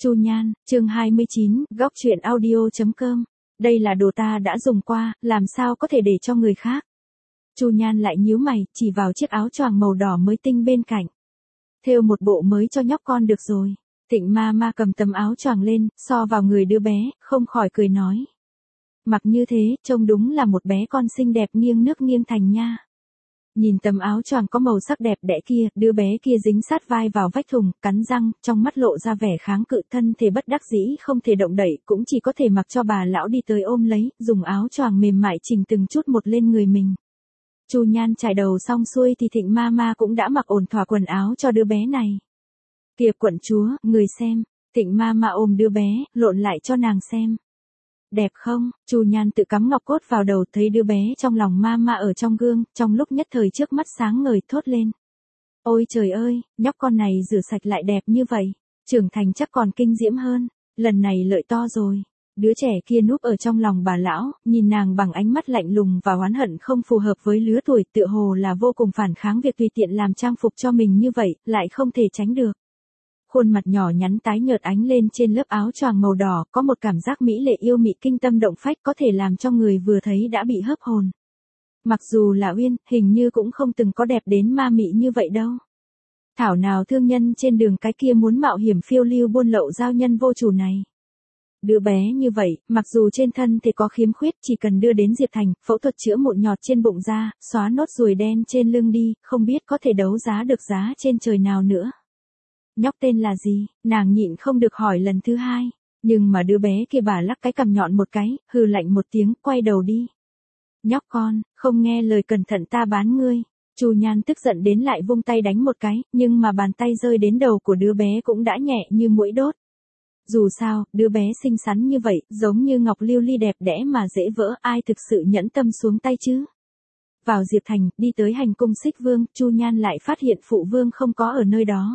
Chu Nhan, chương 29, góc truyện audio.com. Đây là đồ ta đã dùng qua, làm sao có thể để cho người khác. Chu Nhan lại nhíu mày, chỉ vào chiếc áo choàng màu đỏ mới tinh bên cạnh. Thêu một bộ mới cho nhóc con được rồi. Tịnh ma ma cầm tấm áo choàng lên, so vào người đứa bé, không khỏi cười nói. Mặc như thế, trông đúng là một bé con xinh đẹp nghiêng nước nghiêng thành nha. Nhìn tấm áo choàng có màu sắc đẹp đẽ kia, đứa bé kia dính sát vai vào vách thùng, cắn răng, trong mắt lộ ra vẻ kháng cự, thân thể bất đắc dĩ không thể động đậy, cũng chỉ có thể mặc cho bà lão đi tới ôm lấy, dùng áo choàng mềm mại chỉnh từng chút một lên người mình. Chu Nhan trải đầu xong xuôi thì Thịnh ma ma cũng đã mặc ổn thỏa quần áo cho đứa bé này. Kìa quận chúa, người xem. Thịnh ma ma ôm đứa bé, lộn lại cho nàng xem. Đẹp không? Chu Nhan tự cắm ngọc cốt vào đầu, thấy đứa bé trong lòng ma ma ở trong gương, trong lúc nhất thời trước mắt sáng ngời thốt lên. Ôi trời ơi, nhóc con này rửa sạch lại đẹp như vậy, trưởng thành chắc còn kinh diễm hơn, lần này lợi to rồi. Đứa trẻ kia núp ở trong lòng bà lão, nhìn nàng bằng ánh mắt lạnh lùng và oán hận không phù hợp với lứa tuổi, tựa hồ là vô cùng phản kháng việc tùy tiện làm trang phục cho mình như vậy, lại không thể tránh được. Khuôn mặt nhỏ nhắn tái nhợt ánh lên trên lớp áo choàng màu đỏ, có một cảm giác mỹ lệ yêu mị kinh tâm động phách, có thể làm cho người vừa thấy đã bị hớp hồn. Mặc dù là Uyên, hình như cũng không từng có đẹp đến ma mị như vậy đâu. Thảo nào thương nhân trên đường cái kia muốn mạo hiểm phiêu lưu buôn lậu giao nhân vô chủ này. Đứa bé như vậy, mặc dù trên thân thì có khiếm khuyết, chỉ cần đưa đến Diệp Thành, phẫu thuật chữa mụn nhọt trên bụng ra, xóa nốt ruồi đen trên lưng đi, không biết có thể đấu giá được giá trên trời nào nữa. Nhóc tên là gì? Nàng nhịn không được hỏi lần thứ hai. Nhưng mà đứa bé kia bà lắc cái cằm nhọn một cái, hừ lạnh một tiếng, quay đầu đi. Nhóc con, không nghe lời cẩn thận ta bán ngươi. Chu Nhan tức giận đến lại vung tay đánh một cái, nhưng mà bàn tay rơi đến đầu của đứa bé cũng đã nhẹ như muỗi đốt. Dù sao, đứa bé xinh xắn như vậy, giống như ngọc lưu ly đẹp đẽ mà dễ vỡ, ai thực sự nhẫn tâm xuống tay chứ? Vào Diệp Thành, đi tới hành cung Xích Vương, Chu Nhan lại phát hiện phụ vương không có ở nơi đó.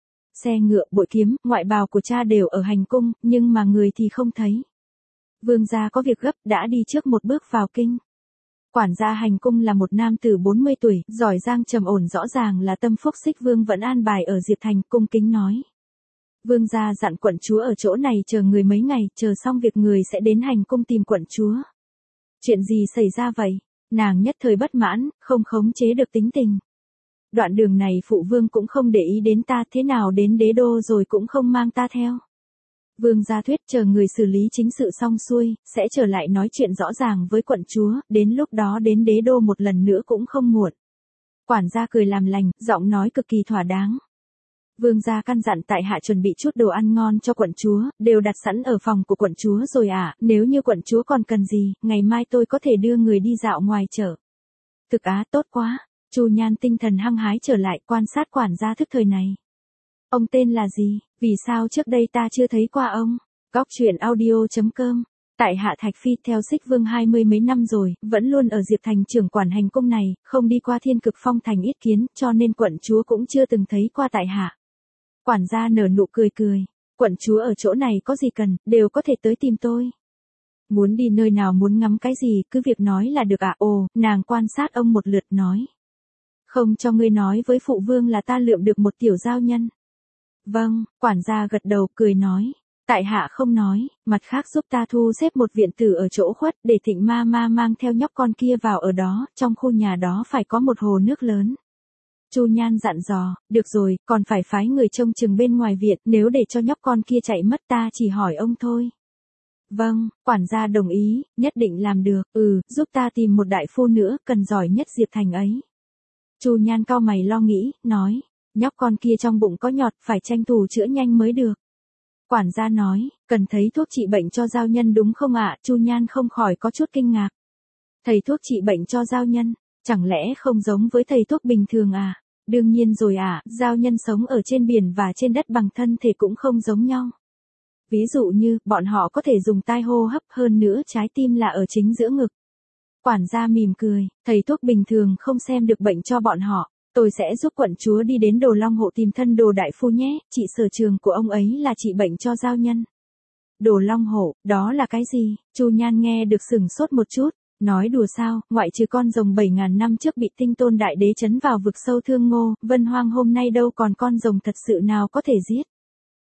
Xe ngựa, bội kiếm, ngoại bào của cha đều ở hành cung, nhưng mà người thì không thấy. Vương gia có việc gấp, đã đi trước một bước vào kinh. Quản gia hành cung là một nam tử 40 tuổi, giỏi giang trầm ổn, rõ ràng là tâm phúc Xích Vương vẫn an bài ở Diệp Thành, cung kính nói. Vương gia dặn quận chúa ở chỗ này chờ người mấy ngày, chờ xong việc người sẽ đến hành cung tìm quận chúa. Chuyện gì xảy ra vậy? Nàng nhất thời bất mãn, không khống chế được tính tình. Đoạn đường này phụ vương cũng không để ý đến ta, thế nào đến đế đô rồi cũng không mang ta theo. Vương gia thuyết chờ người xử lý chính sự xong xuôi, sẽ trở lại nói chuyện rõ ràng với quận chúa, đến lúc đó đến đế đô một lần nữa cũng không muộn. Quản gia cười làm lành, giọng nói cực kỳ thỏa đáng. Vương gia căn dặn tại hạ chuẩn bị chút đồ ăn ngon cho quận chúa, đều đặt sẵn ở phòng của quận chúa rồi ạ, nếu như quận chúa còn cần gì, ngày mai tôi có thể đưa người đi dạo ngoài chợ. Thực á, tốt quá. Chu Nhan tinh thần hăng hái trở lại, quan sát quản gia thức thời này. Ông tên là gì? Vì sao trước đây ta chưa thấy qua ông? Góc truyện audio.com. Tại hạ Thạch Phi theo Xích Vương 20 mấy năm rồi, vẫn luôn ở Diệp Thành trưởng quản hành cung này, không đi qua Thiên Cực Phong thành yết kiến, cho nên quận chúa cũng chưa từng thấy qua tại hạ. Quản gia nở nụ cười cười. Quận chúa ở chỗ này có gì cần, đều có thể tới tìm tôi. Muốn đi nơi nào, muốn ngắm cái gì, cứ việc nói là được ạ. Ồ, nàng quan sát ông một lượt nói. Không cho ngươi nói với phụ vương là ta lượm được một tiểu giao nhân. Vâng, quản gia gật đầu cười nói. Tại hạ không nói, mặt khác giúp ta thu xếp một viện tử ở chỗ khuất, để Thịnh ma ma mang theo nhóc con kia vào ở đó, trong khu nhà đó phải có một hồ nước lớn. Chu Nhan dặn dò, được rồi, còn phải phái người trông chừng bên ngoài viện, nếu để cho nhóc con kia chạy mất ta chỉ hỏi ông thôi. Vâng, quản gia đồng ý, nhất định làm được, giúp ta tìm một đại phu nữa, cần giỏi nhất Diệp Thành ấy. Chu Nhan cau mày lo nghĩ, nói, nhóc con kia trong bụng có nhọt, phải tranh thủ chữa nhanh mới được. Quản gia nói, cần thấy thuốc trị bệnh cho giao nhân đúng không ạ? Chu Nhan không khỏi có chút kinh ngạc. Thầy thuốc trị bệnh cho giao nhân, chẳng lẽ không giống với thầy thuốc bình thường à? Đương nhiên rồi ạ, giao nhân sống ở trên biển và trên đất bằng thân thể cũng không giống nhau. Ví dụ như, bọn họ có thể dùng tai hô hấp, hơn nữa trái tim là ở chính giữa ngực. Quản gia mỉm cười, thầy thuốc bình thường không xem được bệnh cho bọn họ, tôi sẽ giúp quận chúa đi đến Đồ Long Hộ tìm thân Đồ đại phu nhé, chị sở trường của ông ấy là trị bệnh cho giao nhân. Đồ Long Hộ, đó là cái gì? Chu Nhan nghe được sửng sốt một chút, nói đùa sao, ngoại trừ con rồng 7.000 năm trước bị Tinh Tôn Đại Đế trấn vào vực sâu Thương Ngô, Vân Hoang hôm nay đâu còn con rồng thật sự nào có thể giết.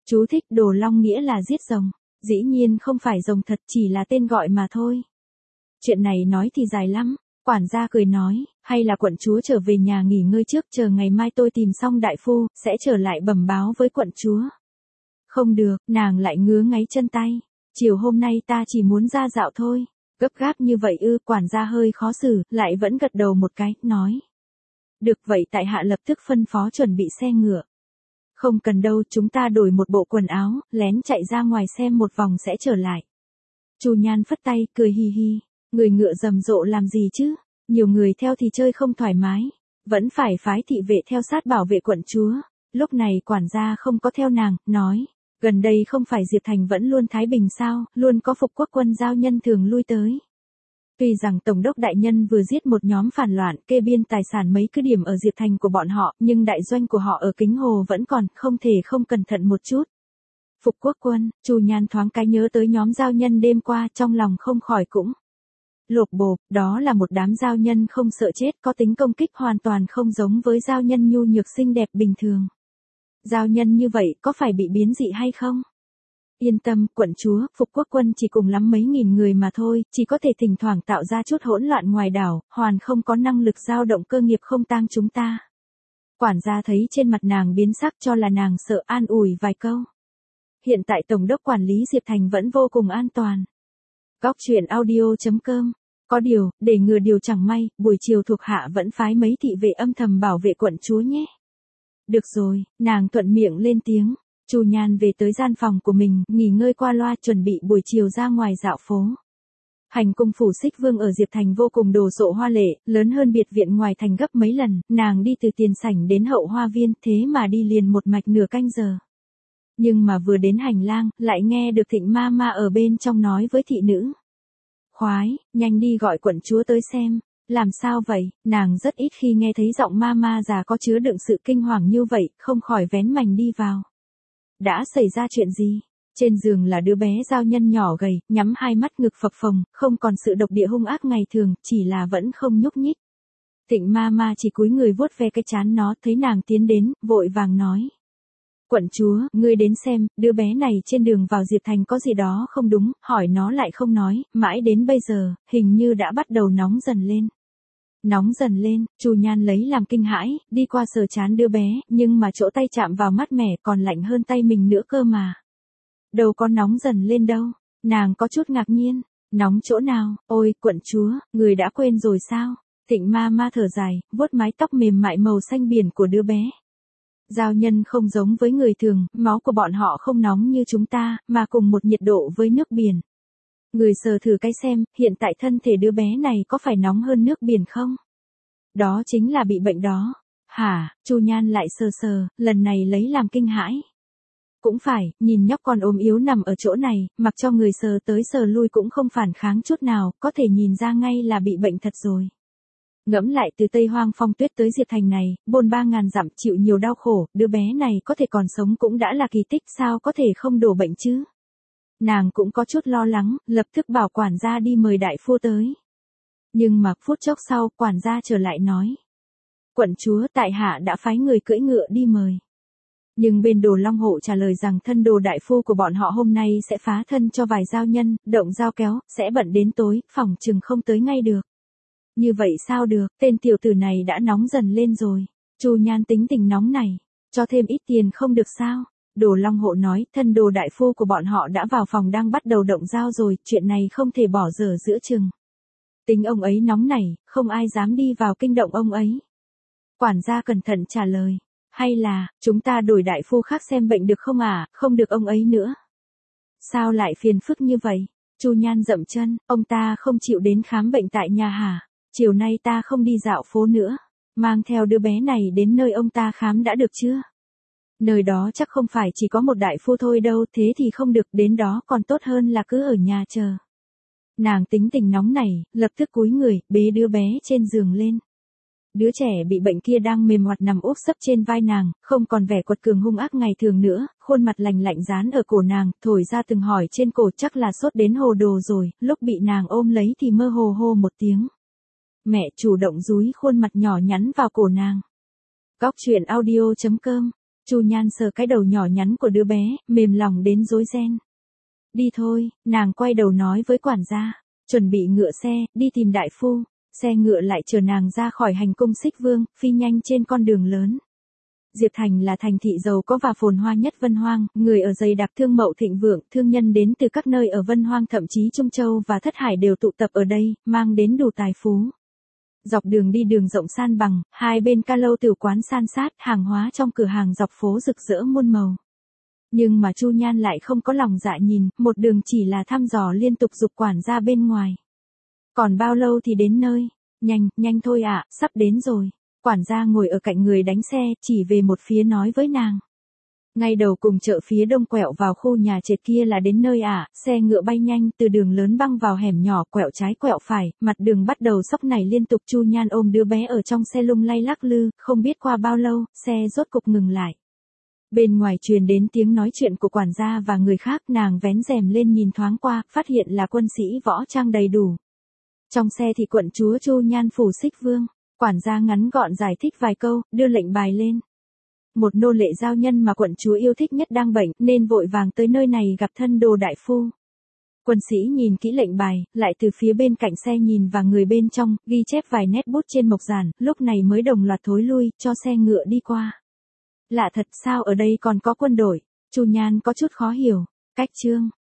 Chú thích Đồ Long nghĩa là giết rồng. Dĩ nhiên không phải rồng thật, chỉ là tên gọi mà thôi. Chuyện này nói thì dài lắm. Quản gia cười nói, hay là quận chúa trở về nhà nghỉ ngơi trước, chờ ngày mai tôi tìm xong đại phu, sẽ trở lại bẩm báo với quận chúa. Không được, nàng lại ngứa ngáy chân tay. Chiều hôm nay ta chỉ muốn ra dạo thôi. Gấp gáp như vậy ư? Quản gia hơi khó xử, lại vẫn gật đầu một cái, nói. Được vậy tại hạ lập tức phân phó chuẩn bị xe ngựa. Không cần đâu, chúng ta đổi một bộ quần áo, lén chạy ra ngoài xem một vòng sẽ trở lại. Chu Nhan phất tay, cười hì hì. Người ngựa rầm rộ làm gì chứ? Nhiều người theo thì chơi không thoải mái. Vẫn phải phái thị vệ theo sát bảo vệ quận chúa. Lúc này quản gia không có theo nàng, nói. Gần đây không phải Diệp Thành vẫn luôn thái bình sao, luôn có phục quốc quân giao nhân thường lui tới. Tuy rằng Tổng đốc đại nhân vừa giết một nhóm phản loạn, kê biên tài sản mấy cứ điểm ở Diệp Thành của bọn họ, nhưng đại doanh của họ ở Kính Hồ vẫn còn, không thể không cẩn thận một chút. Phục quốc quân, Chu Nhan thoáng cái nhớ tới nhóm giao nhân đêm qua, trong lòng không khỏi cũng lột bột, đó là một đám giao nhân không sợ chết, có tính công kích hoàn toàn không giống với giao nhân nhu nhược xinh đẹp bình thường. Giao nhân như vậy có phải bị biến dị hay không? Yên tâm, quận chúa, phục quốc quân chỉ cùng lắm mấy nghìn người mà thôi, chỉ có thể thỉnh thoảng tạo ra chút hỗn loạn ngoài đảo, hoàn không có năng lực dao động cơ nghiệp không tang chúng ta. Quản gia thấy trên mặt nàng biến sắc cho là nàng sợ, an ủi vài câu. Hiện tại Tổng đốc quản lý Diệp Thành vẫn vô cùng an toàn. Góc truyện audio.com. Có điều, để ngừa điều chẳng may, buổi chiều thuộc hạ vẫn phái mấy thị vệ âm thầm bảo vệ quận chúa nhé. Được rồi, nàng thuận miệng lên tiếng. Chu Nhan về tới gian phòng của mình, nghỉ ngơi qua loa, chuẩn bị buổi chiều ra ngoài dạo phố. Hành cung phủ Xích Vương ở Diệp Thành vô cùng đồ sộ hoa lệ, lớn hơn biệt viện ngoài thành gấp mấy lần, nàng đi từ tiền sảnh đến hậu hoa viên, thế mà đi liền một mạch nửa canh giờ. Nhưng mà vừa đến hành lang, lại nghe được Thịnh ma ma ở bên trong nói với thị nữ. Khoái, nhanh đi gọi quận chúa tới xem. Làm sao vậy? Nàng rất ít khi nghe thấy giọng ma ma già có chứa đựng sự kinh hoàng như vậy, không khỏi vén mành đi vào. Đã xảy ra chuyện gì? Trên giường là đứa bé giao nhân nhỏ gầy, nhắm hai mắt ngực phập phồng, không còn sự độc địa hung ác ngày thường, chỉ là vẫn không nhúc nhích. Thịnh ma ma chỉ cúi người vuốt ve cái trán nó, thấy nàng tiến đến, vội vàng nói. Quận chúa, ngươi đến xem, đứa bé này trên đường vào Diệp Thành có gì đó không đúng, hỏi nó lại không nói, mãi đến bây giờ, hình như đã bắt đầu nóng dần lên. Nóng dần lên, Chu Nhan lấy làm kinh hãi, đi qua sờ trán đứa bé, nhưng mà chỗ tay chạm vào mát mẻ còn lạnh hơn tay mình nữa cơ mà. Đâu có nóng dần lên đâu, nàng có chút ngạc nhiên, nóng chỗ nào, ôi, quận chúa, người đã quên rồi sao? Thịnh ma ma thở dài, vuốt mái tóc mềm mại màu xanh biển của đứa bé. Giao nhân không giống với người thường, máu của bọn họ không nóng như chúng ta, mà cùng một nhiệt độ với nước biển. Người sờ thử cái xem, hiện tại thân thể đứa bé này có phải nóng hơn nước biển không? Đó chính là bị bệnh đó. Hả? Chu Nhan lại sờ sờ, lần này lấy làm kinh hãi. Cũng phải, nhìn nhóc con ốm yếu nằm ở chỗ này, mặc cho người sờ tới sờ lui cũng không phản kháng chút nào, có thể nhìn ra ngay là bị bệnh thật rồi. Ngẫm lại từ Tây Hoang Phong Tuyết tới Diệp Thành này, bôn 3.000 dặm chịu nhiều đau khổ, đứa bé này có thể còn sống cũng đã là kỳ tích, sao có thể không đổ bệnh chứ? Nàng cũng có chút lo lắng, lập tức bảo quản gia đi mời đại phu tới. Nhưng mà phút chốc sau, quản gia trở lại nói. Quận chúa, tại hạ đã phái người cưỡi ngựa đi mời. Nhưng bên Đồ Long Hộ trả lời rằng thân đồ đại phu của bọn họ hôm nay sẽ phá thân cho vài giao nhân, động dao kéo, sẽ bận đến tối, phòng chừng không tới ngay được. Như vậy sao được, tên tiểu tử này đã nóng dần lên rồi. Chu Nhan tính tình nóng này, cho thêm ít tiền không được sao? Đồ Long Hộ nói, thân đồ đại phu của bọn họ đã vào phòng đang bắt đầu động dao rồi, chuyện này không thể bỏ dở giữa chừng. Tính ông ấy nóng này, không ai dám đi vào kinh động ông ấy. Quản gia cẩn thận trả lời, hay là, chúng ta đổi đại phu khác xem bệnh được không à, không được ông ấy nữa. Sao lại phiền phức như vậy? Chu Nhan dậm chân, ông ta không chịu đến khám bệnh tại nhà hả? Chiều nay ta không đi dạo phố nữa, mang theo đứa bé này đến nơi ông ta khám đã được chưa? Nơi đó chắc không phải chỉ có một đại phu thôi đâu, thế thì không được, đến đó còn tốt hơn là cứ ở nhà chờ. Nàng tính tình nóng này, lập tức cúi người, bế đứa bé trên giường lên. Đứa trẻ bị bệnh kia đang mềm hoạt nằm úp sấp trên vai nàng, không còn vẻ quật cường hung ác ngày thường nữa, khuôn mặt lạnh lạnh dán ở cổ nàng, thổi ra từng hỏi trên cổ, chắc là sốt đến hồ đồ rồi, lúc bị nàng ôm lấy thì mơ hồ hô một tiếng. Mẹ chủ động dúi khuôn mặt nhỏ nhắn vào cổ nàng. Góc truyện audio.com Chu Nhan sờ cái đầu nhỏ nhắn của đứa bé, mềm lòng đến rối ren. Đi thôi, nàng quay đầu nói với quản gia, chuẩn bị ngựa xe, đi tìm đại phu. Xe ngựa lại chờ nàng ra khỏi hành cung Xích Vương, phi nhanh trên con đường lớn. Diệp Thành là thành thị giàu có và phồn hoa nhất Vân Hoang, người ở dày đặc, thương mậu thịnh vượng, thương nhân đến từ các nơi ở Vân Hoang thậm chí Trung Châu và Thất Hải đều tụ tập ở đây, mang đến đủ tài phú. Dọc đường đi đường rộng san bằng, hai bên ca lâu tiểu quán san sát, hàng hóa trong cửa hàng dọc phố rực rỡ muôn màu. Nhưng mà Chu Nhan lại không có lòng dạ nhìn, một đường chỉ là thăm dò liên tục giục quản gia bên ngoài. Còn bao lâu thì đến nơi? Nhanh, nhanh thôi ạ, sắp đến rồi. Quản gia ngồi ở cạnh người đánh xe, chỉ về một phía nói với nàng. Ngay đầu cùng chợ phía đông quẹo vào khu nhà trệt kia là đến nơi ạ, xe ngựa bay nhanh từ đường lớn băng vào hẻm nhỏ, quẹo trái quẹo phải, mặt đường bắt đầu sóc nảy liên tục. Chu Nhan ôm đứa bé ở trong xe lung lay lắc lư, không biết qua bao lâu, xe rốt cục ngừng lại. Bên ngoài truyền đến tiếng nói chuyện của quản gia và người khác, nàng vén rèm lên nhìn thoáng qua, phát hiện là quân sĩ võ trang đầy đủ. Trong xe thì quận chúa Chu Nhan phủ Xích Vương. Quản gia ngắn gọn giải thích vài câu, đưa lệnh bài lên. Một nô lệ giao nhân mà quận chúa yêu thích nhất đang bệnh, nên vội vàng tới nơi này gặp thân đồ đại phu. Quân sĩ nhìn kỹ lệnh bài, lại từ phía bên cạnh xe nhìn vào người bên trong, ghi chép vài nét bút trên mộc giản, lúc này mới đồng loạt thối lui, cho xe ngựa đi qua. Lạ thật, sao ở đây còn có quân đội? Chu Nhan có chút khó hiểu. Cách chương